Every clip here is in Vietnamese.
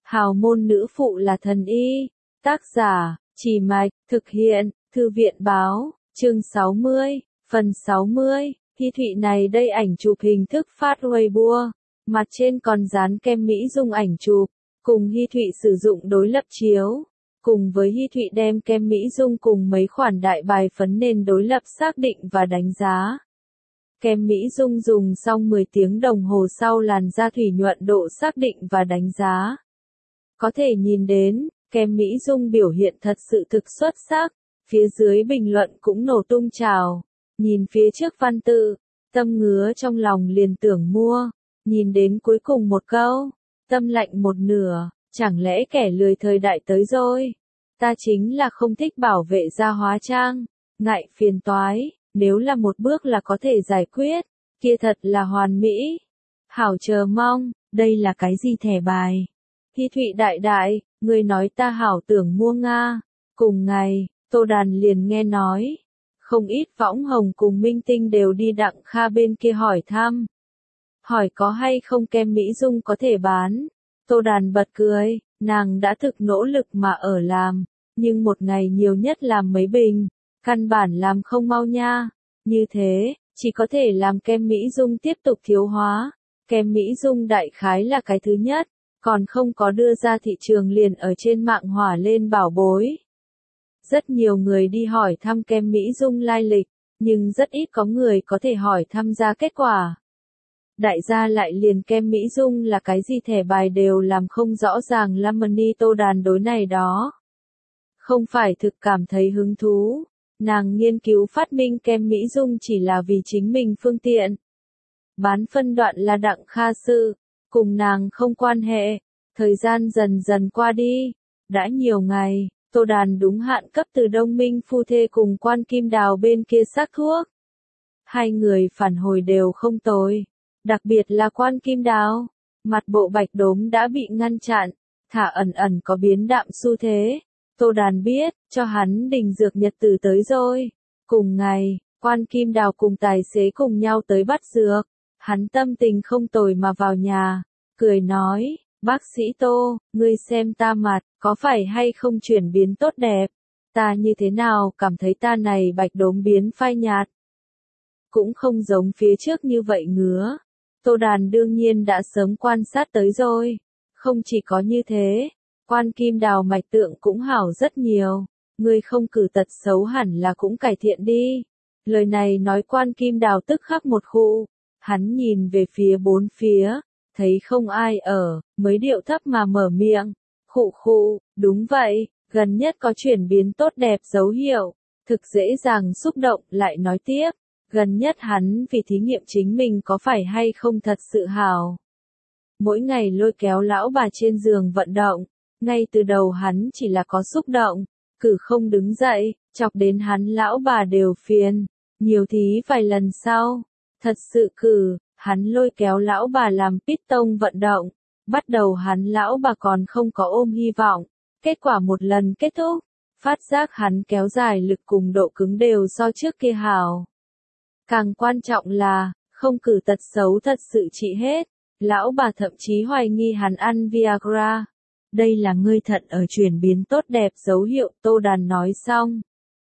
Hào môn nữ phụ là thần y. Tác giả, Trì Mạch, thực hiện, Thư viện báo, chương 60, phần 60. Hi Thụy này đây ảnh chụp hình thức phát Weibo, mặt trên còn dán kem Mỹ Dung ảnh chụp, cùng Hi Thụy sử dụng đối lập chiếu. Cùng với Hi Thụy đem kem Mỹ Dung cùng mấy khoản đại bài phấn nền đối lập xác định và đánh giá. Kem Mỹ Dung dùng xong 10 tiếng đồng hồ sau làn da thủy nhuận độ xác định và đánh giá. Có thể nhìn đến, kem Mỹ Dung biểu hiện thật sự thực xuất sắc, phía dưới bình luận cũng nổ tung trào. Nhìn phía trước văn tự, tâm ngứa trong lòng liền tưởng mua, nhìn đến cuối cùng một câu, tâm lạnh một nửa, chẳng lẽ kẻ lười thời đại tới rồi. Ta chính là không thích bảo vệ da hóa trang, ngại phiền toái, nếu là một bước là có thể giải quyết, kia thật là hoàn mỹ. Hảo chờ mong, đây là cái gì thẻ bài? Hi Thụy đại đại, người nói ta hảo tưởng mua Nga. Cùng ngày, Tô Đàn liền nghe nói, không ít võng hồng cùng minh tinh đều đi Đặng Kha bên kia hỏi thăm. Hỏi có hay không kem Mỹ Dung có thể bán. Tô Đàn bật cười, nàng đã thực nỗ lực mà ở làm, nhưng một ngày nhiều nhất làm mấy bình, căn bản làm không mau nha. Như thế, chỉ có thể làm kem Mỹ Dung tiếp tục thiếu hóa. Kem Mỹ Dung đại khái là cái thứ nhất, còn không có đưa ra thị trường liền ở trên mạng hỏa lên bảo bối. Rất nhiều người đi hỏi thăm kem Mỹ Dung lai lịch, nhưng rất ít có người có thể hỏi thăm ra kết quả. Đại gia lại liền kem Mỹ Dung là cái gì thẻ bài đều làm không rõ ràng. Lamani Tô Đàn đối này đó. Không phải thực cảm thấy hứng thú, nàng nghiên cứu phát minh kem Mỹ Dung chỉ là vì chính mình phương tiện. Bán phân đoạn là Đặng Kha sự, cùng nàng không quan hệ. Thời gian dần dần qua đi, đã nhiều ngày, Tô Đàn đúng hạn cấp từ Đông Minh phu thê cùng Quan Kim Đào bên kia xác thuốc. Hai người phản hồi đều không tồi, đặc biệt là Quan Kim Đào, mặt bộ bạch đốm đã bị ngăn chặn, thả ẩn ẩn có biến đạm xu thế. Tô Đàn biết, cho hắn đình dược nhật tử tới rồi. Cùng ngày, Quan Kim Đào cùng tài xế cùng nhau tới bắt dược, hắn tâm tình không tồi mà vào nhà, cười nói, bác sĩ Tô, ngươi xem ta mặt, có phải hay không chuyển biến tốt đẹp? Ta như thế nào cảm thấy ta này bạch đốm biến phai nhạt? Cũng không giống phía trước như vậy ngứa. Tô Đàn đương nhiên đã sớm quan sát tới rồi. Không chỉ có như thế, Quan Kim Đào mạch tượng cũng hảo rất nhiều. Ngươi không cử tật xấu hẳn là cũng cải thiện đi. Lời này nói Quan Kim Đào tức khắc một khụ. Hắn nhìn về phía bốn phía, thấy không ai ở, mới điệu thấp mà mở miệng. Khụ khụ, đúng vậy, gần nhất có chuyển biến tốt đẹp dấu hiệu. Thực dễ dàng xúc động, lại nói tiếp. Gần nhất hắn vì thí nghiệm chính mình có phải hay không thật sự hảo. Mỗi ngày lôi kéo lão bà trên giường vận động. Ngay từ đầu hắn chỉ là có xúc động, cử không đứng dậy, chọc đến hắn lão bà đều phiền. Nhiều thí vài lần sau, thật sự cử, hắn lôi kéo lão bà làm piston vận động. Bắt đầu hắn lão bà còn không có ôm hy vọng, kết quả một lần kết thúc, phát giác hắn kéo dài lực cùng độ cứng đều so trước kia hảo. Càng quan trọng là, không cử tật xấu thật sự trị hết, lão bà thậm chí hoài nghi hắn ăn Viagra. Đây là ngươi thận ở chuyển biến tốt đẹp dấu hiệu, Tô Đàn nói xong.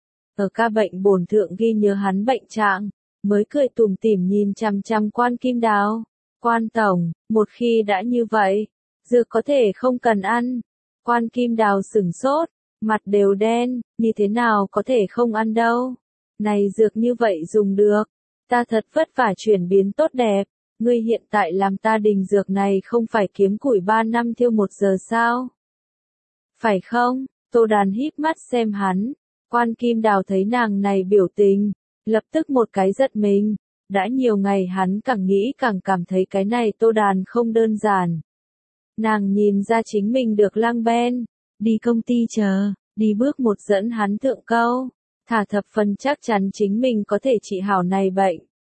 Ở ca bệnh bổn thượng ghi nhớ hắn bệnh trạng, mới cười tủm tỉm nhìn chằm chằm Quan Kim Đào. Quan tổng, một khi đã như vậy, dược có thể không cần ăn. Quan Kim Đào sửng sốt, mặt đều đen, như thế nào có thể không ăn đâu. Này dược như vậy dùng được, ta thật vất vả chuyển biến tốt đẹp. Ngươi hiện tại làm ta đình dược này không phải kiếm củi 3 năm thiêu 1 giờ sao? Phải không? Tô Đàn híp mắt xem hắn. Quan Kim Đào thấy nàng này biểu tình, lập tức một cái giật mình. Đã nhiều ngày hắn càng nghĩ càng cảm thấy cái này Tô Đàn không đơn giản. Nàng nhìn ra chính mình được lang ben, đi công ty chờ, đi bước một dẫn hắn thượng câu, thả thập phần chắc chắn chính mình có thể trị hảo này bệnh.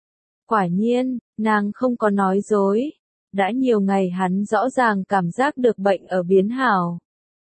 Quả nhiên, nàng không có nói dối. Đã nhiều ngày hắn rõ ràng cảm giác được bệnh ở biến hảo.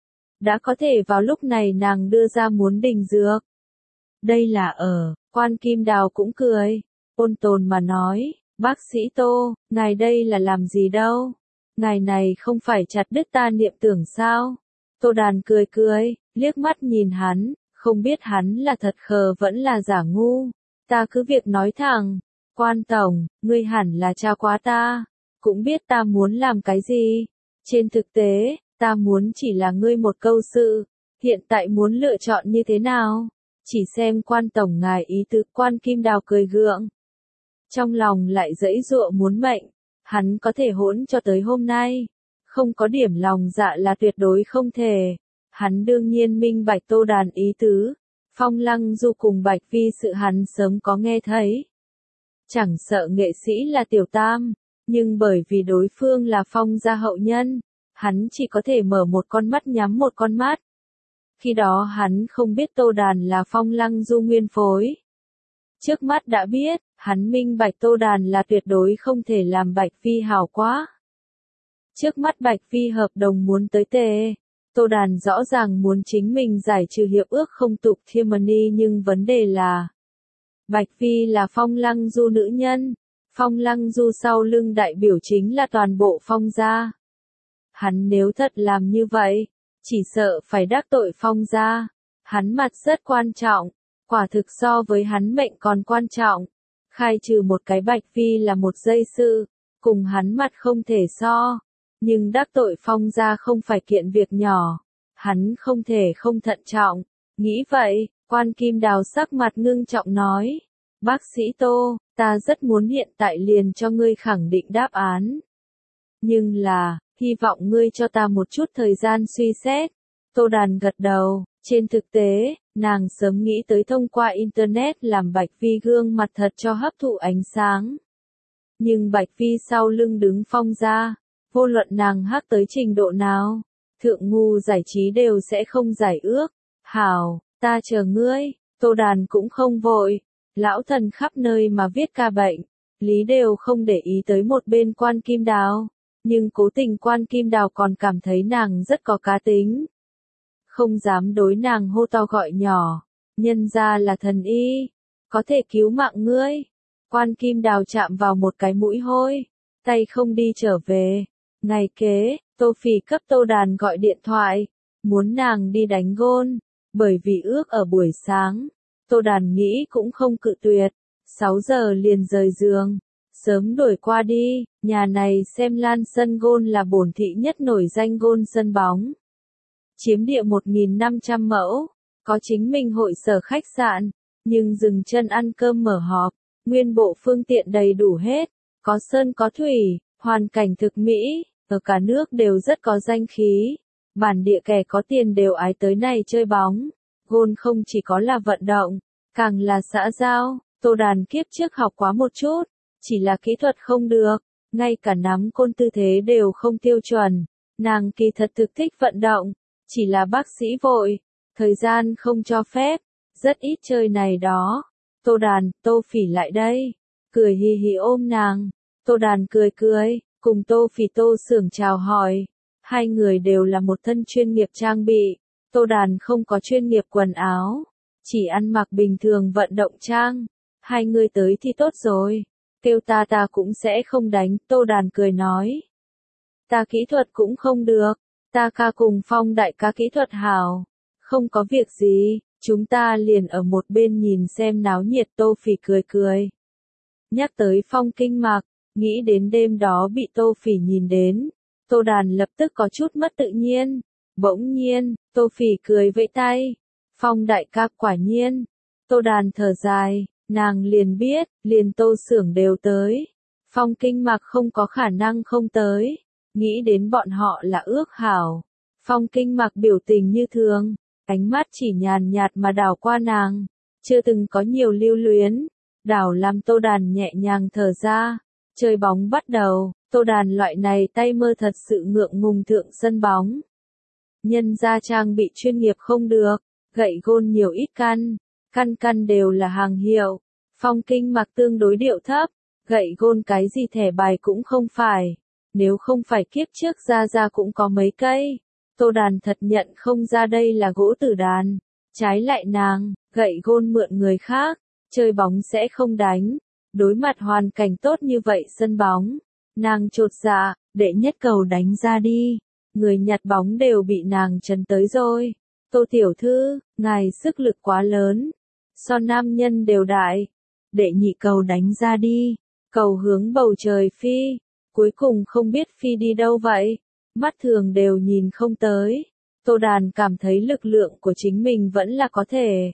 Đã có thể vào lúc này nàng đưa ra muốn đình dược. Đây là Quan Kim Đào cũng cười, ôn tồn mà nói, bác sĩ Tô, ngài đây là làm gì đâu? Ngài này không phải chặt đứt ta niệm tưởng sao? Tô Đàn cười cười, liếc mắt nhìn hắn, không biết hắn là thật khờ vẫn là giả ngu. Ta cứ việc nói thẳng, Quan tổng, ngươi hẳn là tra quá ta, cũng biết ta muốn làm cái gì. Trên thực tế, ta muốn chỉ là ngươi một câu sự, hiện tại muốn lựa chọn như thế nào? Chỉ xem Quan tổng ngài ý tứ. Quan Kim Đào cười gượng. Trong lòng lại giãy giụa muốn mệnh, hắn có thể hỗn cho tới hôm nay. Không có điểm lòng dạ là tuyệt đối không thể. Hắn đương nhiên minh bạch Tô Đàn ý tứ. Phong Lăng Du cùng Bạch Vi sự hắn sớm có nghe thấy. Chẳng sợ nghệ sĩ là Tiểu Tam, nhưng bởi vì đối phương là Phong gia hậu nhân, hắn chỉ có thể mở một con mắt nhắm một con mắt. Khi đó hắn không biết Tô Đàn là Phong Lăng Du nguyên phối. Trước mắt đã biết, hắn minh bạch Tô Đàn là tuyệt đối không thể làm Bạch Vi hảo quá. Trước mắt Bạch Vi hợp đồng muốn tới tề. Tô Đàn rõ ràng muốn chính mình giải trừ hiệp ước không tục Thiemani, nhưng vấn đề là Bạch Vi là Phong Lăng Du nữ nhân. Phong Lăng Du sau lưng đại biểu chính là toàn bộ Phong gia. Hắn nếu thật làm như vậy, chỉ sợ phải đắc tội Phong gia. Hắn mặt rất quan trọng, quả thực so với hắn mệnh còn quan trọng. Khai trừ một cái Bạch Vi là một giây sự, cùng hắn mặt không thể so. Nhưng đắc tội Phong gia không phải kiện việc nhỏ. Hắn không thể không thận trọng. Nghĩ vậy, Quan Kim Đào sắc mặt ngưng trọng nói. Bác sĩ Tô, ta rất muốn hiện tại liền cho ngươi khẳng định đáp án. Nhưng là, hy vọng ngươi cho ta một chút thời gian suy xét. Tô Đàn gật đầu, trên thực tế, nàng sớm nghĩ tới thông qua Internet làm Bạch Vi gương mặt thật cho hấp thụ ánh sáng. Nhưng Bạch Vi sau lưng đứng Phong gia, vô luận nàng hắc tới trình độ nào, thượng ngu giải trí đều sẽ không giải ước. Hảo, ta chờ ngươi. Tô Đàn cũng không vội. Lão thần khắp nơi mà viết ca bệnh, lý đều không để ý tới một bên Quan Kim Đào. Nhưng cố tình Quan Kim Đào còn cảm thấy nàng rất có cá tính. Không dám đối nàng hô to gọi nhỏ, nhân ra là thần y, có thể cứu mạng ngươi. Quan Kim Đào chạm vào một cái mũi hôi, tay không đi trở về. Ngày kế, Tô Phỉ cấp Tô Đàn gọi điện thoại, muốn nàng đi đánh gôn, bởi vì ước ở buổi sáng. Tô Đàn nghĩ cũng không cự tuyệt, 6 giờ liền rời giường, sớm đuổi qua đi, nhà này xem lan sân gôn là bổn thị nhất nổi danh gôn sân bóng. Chiếm địa 1.500 mẫu, có chính mình hội sở khách sạn, nhưng dừng chân ăn cơm mở họp, nguyên bộ phương tiện đầy đủ hết, có sơn có thủy, hoàn cảnh thực mỹ, ở cả nước đều rất có danh khí. Bản địa kẻ có tiền đều ái tới này chơi bóng. Gôn không chỉ có là vận động, càng là xã giao. Tô Đàn kiếp trước học quá một chút, chỉ là kỹ thuật không được, ngay cả nắm côn tư thế đều không tiêu chuẩn. Nàng kỳ thật thực thích vận động, chỉ là bác sĩ vội, thời gian không cho phép, rất ít chơi này đó. Tô Đàn, Tô Phỉ lại đây, cười hì hì ôm nàng. Tô Đàn cười cười, cùng Tô Phỉ Tô Xưởng chào hỏi. Hai người đều là một thân chuyên nghiệp trang bị. Tô Đàn không có chuyên nghiệp quần áo, chỉ ăn mặc bình thường vận động trang. Hai người tới thì tốt rồi, kêu ta cũng sẽ không đánh. Tô Đàn cười nói. Ta kỹ thuật cũng không được, ta ca cùng Phong đại ca kỹ thuật hảo. Không có việc gì, chúng ta liền ở một bên nhìn xem náo nhiệt. Tô Phỉ cười cười. Nhắc tới Phong Kinh Mạc, nghĩ đến đêm đó bị Tô Phỉ nhìn đến. Tô Đàn lập tức có chút mất tự nhiên. Bỗng nhiên, Tô Phỉ cười vẫy tay. Phong đại ca quả nhiên. Tô Đàn thở dài, nàng liền biết, liền Tô Xưởng đều tới. Phong Kinh Mạc không có khả năng không tới. Nghĩ đến bọn họ là ước hảo. Phong Kinh Mạc biểu tình như thường, ánh mắt chỉ nhàn nhạt mà đảo qua nàng. Chưa từng có nhiều lưu luyến. Đảo làm Tô Đàn nhẹ nhàng thở ra. Chơi bóng bắt đầu, Tô Đàn loại này tay mơ thật sự ngượng ngùng thượng sân bóng. Nhân ra trang bị chuyên nghiệp không được, gậy gôn nhiều ít căn đều là hàng hiệu. Phong Kinh Mạc tương đối điệu thấp, gậy gôn cái gì thẻ bài cũng không phải. Nếu không phải kiếp trước ra cũng có mấy cây. Tô Đàn thật nhận không ra đây là gỗ tử đàn. Trái lại nàng, gậy gôn mượn người khác, chơi bóng sẽ không đánh. Đối mặt hoàn cảnh tốt như vậy sân bóng, nàng chột dạ, đệ nhất cầu đánh ra đi. Người nhặt bóng đều bị nàng trấn tới rồi. Tô tiểu thư, ngài sức lực quá lớn. So nam nhân đều đại. Đệ nhị cầu đánh ra đi. Cầu hướng bầu trời phi. Cuối cùng không biết phi đi đâu vậy. Mắt thường đều nhìn không tới. Tô Đàn cảm thấy lực lượng của chính mình vẫn là có thể.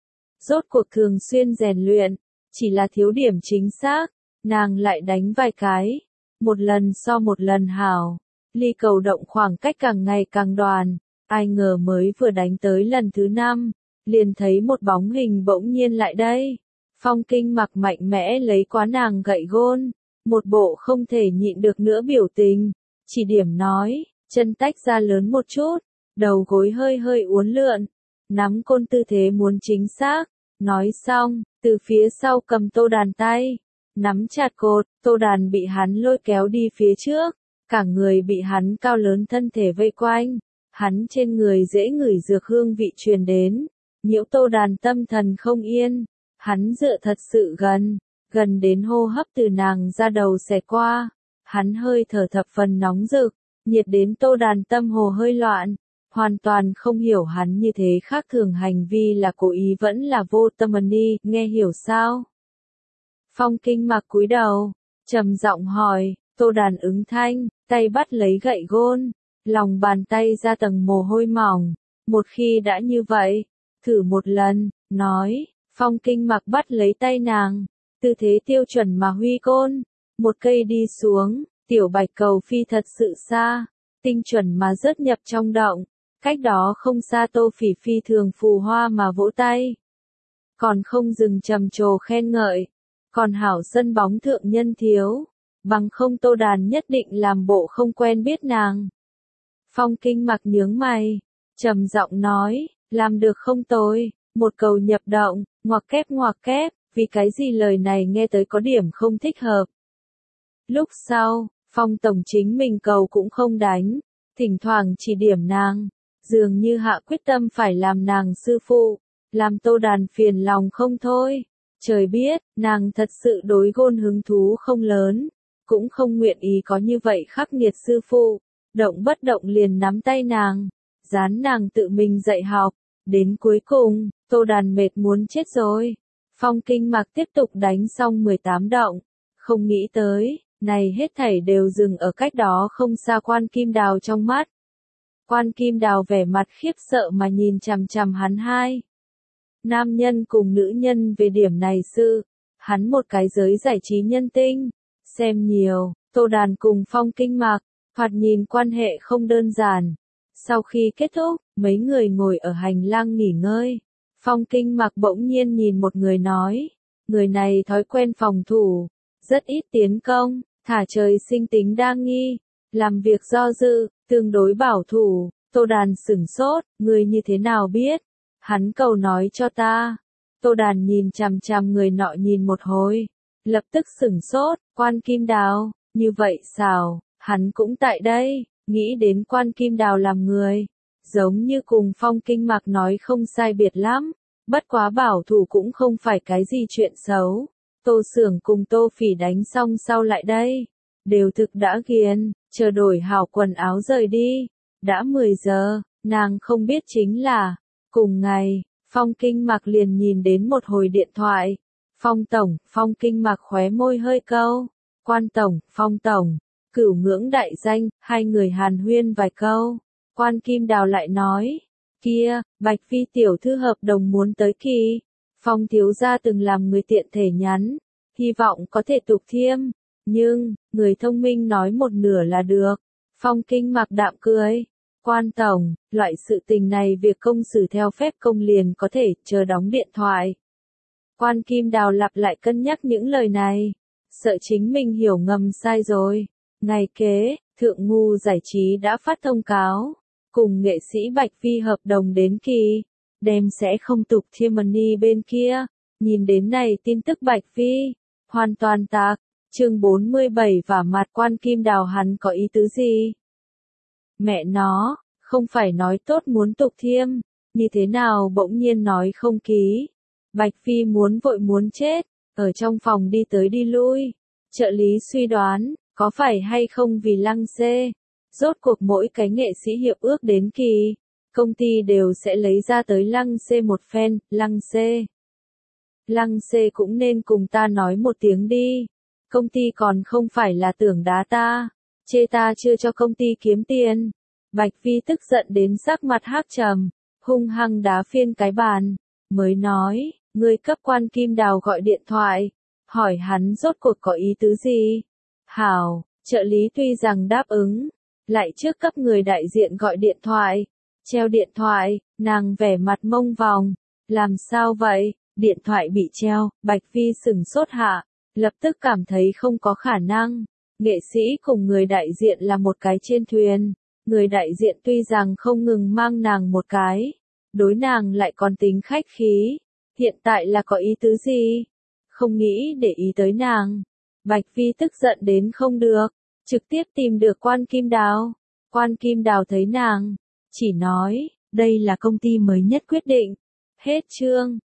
Rốt cuộc thường xuyên rèn luyện. Chỉ là thiếu điểm chính xác. Nàng lại đánh vài cái. Một lần so một lần hảo. Ly cầu động khoảng cách càng ngày càng đoàn. Ai ngờ mới vừa đánh tới lần thứ 5. Liền thấy một bóng hình bỗng nhiên lại đây. Phong Kinh Mặc mạnh mẽ lấy quá nàng gậy gôn. Một bộ không thể nhịn được nữa biểu tình. Chỉ điểm nói, chân tách ra lớn một chút. Đầu gối hơi hơi uốn lượn. Nắm côn tư thế muốn chính xác. Nói xong, từ phía sau cầm Tô Đàn tay. Nắm chặt cột, Tô Đàn bị hắn lôi kéo đi phía trước. Cả người bị hắn cao lớn thân thể vây quanh. Hắn trên người dễ ngửi dược hương vị truyền đến. Nhiễu Tô Đàn tâm thần không yên. Hắn dựa thật sự gần. Gần đến hô hấp từ nàng ra đầu xẹt qua. Hắn hơi thở thập phần nóng rực. Nhiệt đến Tô Đàn tâm hồ hơi loạn. Hoàn toàn không hiểu hắn như thế khác thường hành vi là cố ý vẫn là vô tâm ni, nghe hiểu sao? Phong Kinh Mặc cúi đầu, trầm giọng hỏi, Tô Đàn ứng thanh, tay bắt lấy gậy gôn, lòng bàn tay ra tầng mồ hôi mỏng. Một khi đã như vậy, thử một lần, nói, Phong Kinh Mặc bắt lấy tay nàng, tư thế tiêu chuẩn mà huy côn, một cây đi xuống, tiểu bạch cầu phi thật sự xa, tinh chuẩn mà rớt nhập trong động. Cách đó không xa Tô Phỉ phi thường phù hoa mà vỗ tay. Còn không dừng trầm trồ khen ngợi. Còn hảo sân bóng thượng nhân thiếu. Bằng không Tô Đàn nhất định làm bộ không quen biết nàng. Phong Kinh Mặc nhướng mày. Trầm giọng nói, làm được không tồi. Một cầu nhập động, ngoặc kép. Vì cái gì lời này nghe tới có điểm không thích hợp. Lúc sau, Phong Tổng chính mình cầu cũng không đánh. Thỉnh thoảng chỉ điểm nàng. Dường như hạ quyết tâm phải làm nàng sư phụ, làm Tô Đàn phiền lòng không thôi. Trời biết, nàng thật sự đối gôn hứng thú không lớn, cũng không nguyện ý có như vậy khắc nghiệt sư phụ. Động bất động liền nắm tay nàng, dán nàng tự mình dạy học. Đến cuối cùng, Tô Đàn mệt muốn chết rồi. Phong Kinh Mặc tiếp tục đánh xong 18 động. Không nghĩ tới, này hết thảy đều dừng ở cách đó không xa Quan Kim Đào trong mắt. Quan Kim Đào vẻ mặt khiếp sợ mà nhìn chằm chằm hắn hai. Nam nhân cùng nữ nhân về điểm này sự, hắn một cái giới giải trí nhân tinh, xem nhiều, Tô Đàn cùng Phong Kinh Mặc, thoạt nhìn quan hệ không đơn giản. Sau khi kết thúc, mấy người ngồi ở hành lang nghỉ ngơi. Phong Kinh Mặc bỗng nhiên nhìn một người nói, người này thói quen phòng thủ, rất ít tiến công, thả trời sinh tính đa nghi, làm việc do dự, tương đối bảo thủ. Tô Đàn sửng sốt, người như thế nào biết? Hắn cầu nói cho ta. Tô Đàn nhìn chằm chằm người nọ nhìn một hồi, lập tức sửng sốt, Quan Kim Đào, như vậy sao, hắn cũng tại đây, nghĩ đến Quan Kim Đào làm người, giống như cùng Phong Kinh Mặc nói không sai biệt lắm, bất quá bảo thủ cũng không phải cái gì chuyện xấu. Tô Xưởng cùng Tô Phỉ đánh xong sau lại đây, đều thực đã ghiền, chờ đổi hảo quần áo rời đi. Đã 10 giờ, nàng không biết chính là, cùng ngày, Phong Kinh Mặc liền nhìn đến một hồi điện thoại. Phong Tổng, Phong Kinh Mặc khóe môi hơi câu. Quan Tổng, Phong Tổng, cửu ngưỡng đại danh, hai người hàn huyên vài câu. Quan Kim Đào lại nói, kia, Bạch Phi tiểu thư hợp đồng muốn tới kỳ. Phong thiếu gia từng làm người tiện thể nhắn, hy vọng có thể tục thiêm. Nhưng, người thông minh nói một nửa là được. Phong Kinh Mặc đạm cười. Quan Tổng, loại sự tình này việc công xử theo phép công liền có thể chờ đóng điện thoại. Quan Kim Đào lặp lại cân nhắc những lời này. Sợ chính mình hiểu ngầm sai rồi. Ngày kế, Thượng Ngu Giải trí đã phát thông cáo. Cùng nghệ sĩ Bạch Phi hợp đồng đến kỳ. Đem sẽ không tục thiêm money bên kia. Nhìn đến này tin tức Bạch Phi. Hoàn toàn tạc. Chương 47 và mặt Quan Kim Đào hắn có ý tứ gì? Mẹ nó, không phải nói tốt muốn tục thiêm, như thế nào bỗng nhiên nói không ký. Bạch Phi muốn vội muốn chết, ở trong phòng đi tới đi lui. Trợ lý suy đoán, Có phải hay không vì Lăng Xê? Rốt cuộc mỗi cái nghệ sĩ hiệp ước đến kỳ, công ty đều sẽ lấy ra tới Lăng Xê một phen, Lăng Xê. Lăng Xê cũng nên cùng ta nói một tiếng đi. Công ty còn không phải là tưởng đá ta, chê ta chưa cho công ty kiếm tiền. Bạch Vi tức giận đến sắc mặt hắc trầm, hung hăng đá phiên cái bàn, mới nói, ngươi cấp Quan Kim Đào gọi điện thoại, hỏi hắn rốt cuộc có ý tứ gì. Hảo, trợ lý tuy rằng đáp ứng, lại trước cấp người đại diện gọi điện thoại, treo điện thoại, nàng vẻ mặt mông vòng, làm sao vậy, điện thoại bị treo, Bạch Vi sửng sốt hạ, lập tức cảm thấy không có khả năng, nghệ sĩ cùng người đại diện là một cái trên thuyền, người đại diện tuy rằng không ngừng mang nàng một cái, đối nàng lại còn tính khách khí, hiện tại là có ý tứ gì, không nghĩ để ý tới nàng. Bạch Vi tức giận đến không được, trực tiếp tìm được Quan Kim Đào. Quan Kim Đào thấy nàng, chỉ nói, đây là công ty mới nhất quyết định. Hết chương.